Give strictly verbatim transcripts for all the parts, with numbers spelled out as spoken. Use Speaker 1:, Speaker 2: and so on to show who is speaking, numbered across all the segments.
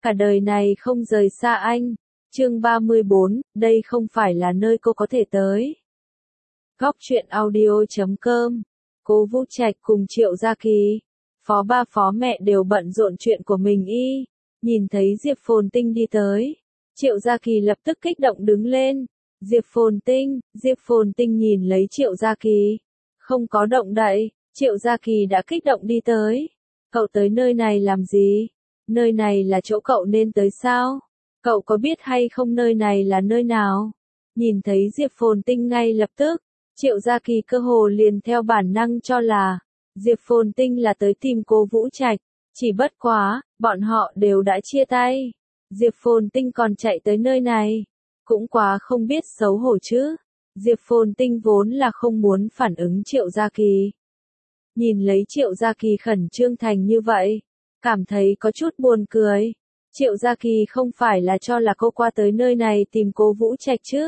Speaker 1: cả đời này không rời xa anh. Chương ba mươi bốn, đây không phải là nơi cô có thể tới. Góc truyện audio chấm com. Cố Vũ Trạch cùng Triệu Gia Kỳ, phó ba phó mẹ đều bận rộn chuyện của mình y. Nhìn thấy Diệp Phồn Tinh đi tới, Triệu Gia Kỳ lập tức kích động đứng lên. Diệp Phồn Tinh, Diệp Phồn Tinh nhìn lấy Triệu Gia Kỳ, không có động đậy. Triệu Gia Kỳ đã kích động đi tới. Cậu tới nơi này làm gì? Nơi này là chỗ cậu nên tới sao? Cậu có biết hay không nơi này là nơi nào? Nhìn thấy Diệp Phồn Tinh ngay lập tức, Triệu Gia Kỳ cơ hồ liền theo bản năng cho là Diệp Phồn Tinh là tới tìm Cố Vũ Trạch. Chỉ bất quá, bọn họ đều đã chia tay. Diệp Phồn Tinh còn chạy tới nơi này, cũng quá không biết xấu hổ chứ. Diệp Phồn Tinh vốn là không muốn phản ứng Triệu Gia Kỳ. Nhìn lấy Triệu Gia Kỳ khẩn trương thành như vậy, cảm thấy có chút buồn cười. Triệu Gia Kỳ không phải là cho là cô qua tới nơi này tìm Cố Vũ Trạch chứ?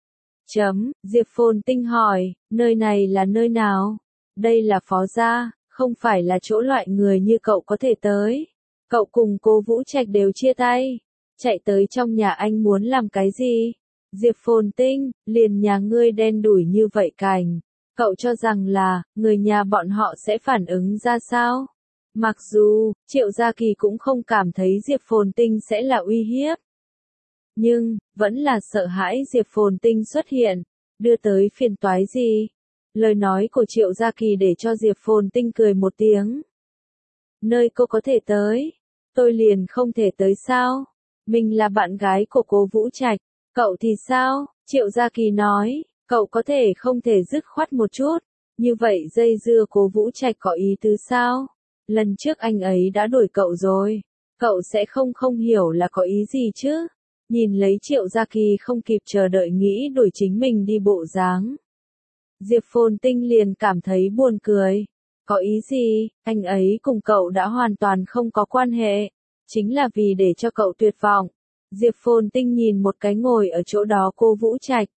Speaker 1: Chấm, Diệp Phồn Tinh hỏi, nơi này là nơi nào? Đây là phó gia, không phải là chỗ loại người như cậu có thể tới. Cậu cùng Cố Vũ Trạch đều chia tay. Chạy tới trong nhà anh muốn làm cái gì? Diệp Phồn Tinh, liền nhà ngươi đen đủi như vậy cành. Cậu cho rằng là, người nhà bọn họ sẽ phản ứng ra sao? Mặc dù, Triệu Gia Kỳ cũng không cảm thấy Diệp Phồn Tinh sẽ là uy hiếp. Nhưng, vẫn là sợ hãi Diệp Phồn Tinh xuất hiện, đưa tới phiền toái gì. Lời nói của Triệu Gia Kỳ để cho Diệp Phồn Tinh cười một tiếng. Nơi cô có thể tới, tôi liền không thể tới sao? Mình là bạn gái của Cố Vũ Trạch, cậu thì sao? Triệu Gia Kỳ nói, cậu có thể không thể dứt khoát một chút, như vậy dây dưa Cố Vũ Trạch có ý tứ sao? Lần trước anh ấy đã đuổi cậu rồi, cậu sẽ không không hiểu là có ý gì chứ? Nhìn lấy Triệu Gia Kỳ không kịp chờ đợi nghĩ đuổi chính mình đi bộ dáng. Diệp Phồn Tinh liền cảm thấy buồn cười. Có ý gì, anh ấy cùng cậu đã hoàn toàn không có quan hệ, chính là vì để cho cậu tuyệt vọng. Diệp Phồn Tinh nhìn một cái ngồi ở chỗ đó Cố Vũ Trạch,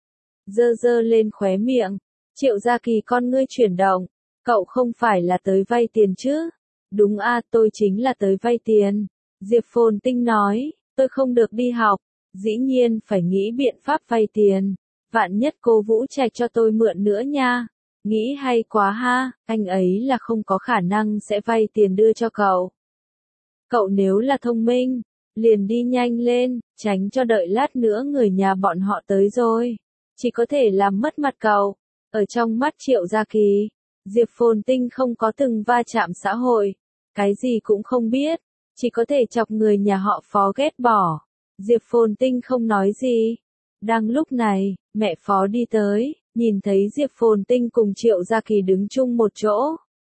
Speaker 1: dơ dơ lên khóe miệng. Triệu Gia Kỳ con ngươi chuyển động, cậu không phải là tới vay tiền chứ? Đúng a, tôi chính là tới vay tiền. Diệp Phồn Tinh nói, tôi không được đi học, dĩ nhiên phải nghĩ biện pháp vay tiền. Vạn nhất Cố Vũ Trạch cho tôi mượn nữa nha. Nghĩ hay quá ha, anh ấy là không có khả năng sẽ vay tiền đưa cho cậu. Cậu nếu là thông minh, liền đi nhanh lên, tránh cho đợi lát nữa người nhà bọn họ tới rồi. Chỉ có thể làm mất mặt cậu. Ở trong mắt Triệu Gia Kỳ, Diệp Phồn Tinh không có từng va chạm xã hội, cái gì cũng không biết, chỉ có thể chọc người nhà họ Phó ghét bỏ. Diệp Phồn Tinh không nói gì. Đang lúc này, mẹ Phó đi tới, nhìn thấy Diệp Phồn Tinh cùng Triệu Gia Kỳ đứng chung một chỗ.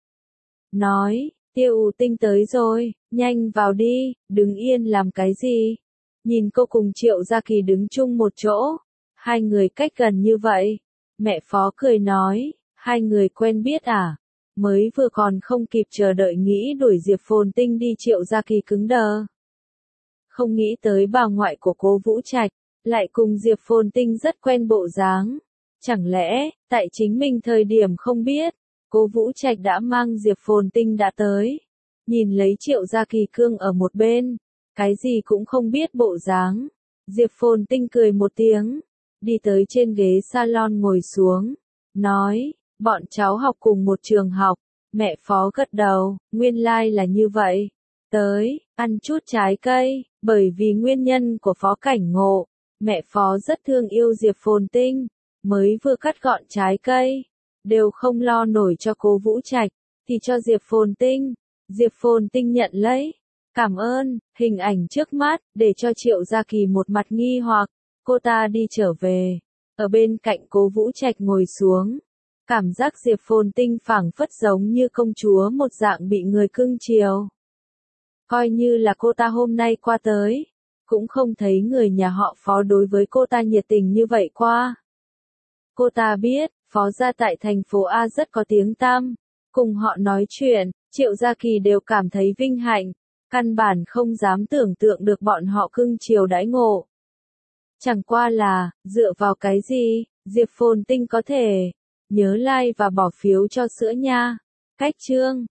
Speaker 1: Nói, Tiêu Tinh tới rồi, nhanh vào đi, đứng yên làm cái gì? Nhìn cô cùng Triệu Gia Kỳ đứng chung một chỗ, hai người cách gần như vậy. Mẹ Phó cười nói, hai người quen biết à? Mới vừa còn không kịp chờ đợi nghĩ đuổi Diệp Phồn Tinh đi. Triệu Gia Kỳ cứng đờ. Không nghĩ tới bà ngoại của Cố Vũ Trạch lại cùng Diệp Phồn Tinh rất quen bộ dáng. Chẳng lẽ, tại chính mình thời điểm không biết, Cố Vũ Trạch đã mang Diệp Phồn Tinh đã tới. Nhìn lấy Triệu Gia Kỳ cương ở một bên, cái gì cũng không biết bộ dáng. Diệp Phồn Tinh cười một tiếng, đi tới trên ghế salon ngồi xuống, nói, bọn cháu học cùng một trường học. Mẹ Phó gật đầu, nguyên lai like là như vậy. Tới, ăn chút trái cây, bởi vì nguyên nhân của Phó Cảnh Ngộ, mẹ Phó rất thương yêu Diệp Phồn Tinh, mới vừa cắt gọn trái cây, đều không lo nổi cho Cố Vũ Trạch, thì cho Diệp Phồn Tinh. Diệp Phồn Tinh nhận lấy, cảm ơn. Hình ảnh trước mắt, để cho Triệu Gia Kỳ một mặt nghi hoặc. Cô ta đi trở về, ở bên cạnh Cố Vũ Trạch ngồi xuống. Cảm giác Diệp Phồn Tinh phảng phất giống như công chúa một dạng bị người cưng chiều. Coi như là cô ta hôm nay qua tới, cũng không thấy người nhà họ Phó đối với cô ta nhiệt tình như vậy qua. Cô ta biết, Phó gia tại thành phố A rất có tiếng tăm, cùng họ nói chuyện, Triệu Gia Kỳ đều cảm thấy vinh hạnh, căn bản không dám tưởng tượng được bọn họ cưng chiều đãi ngộ. Chẳng qua là, dựa vào cái gì, Diệp Phồn Tinh có thể, nhớ like và bỏ phiếu cho sữa nha. Cách chương.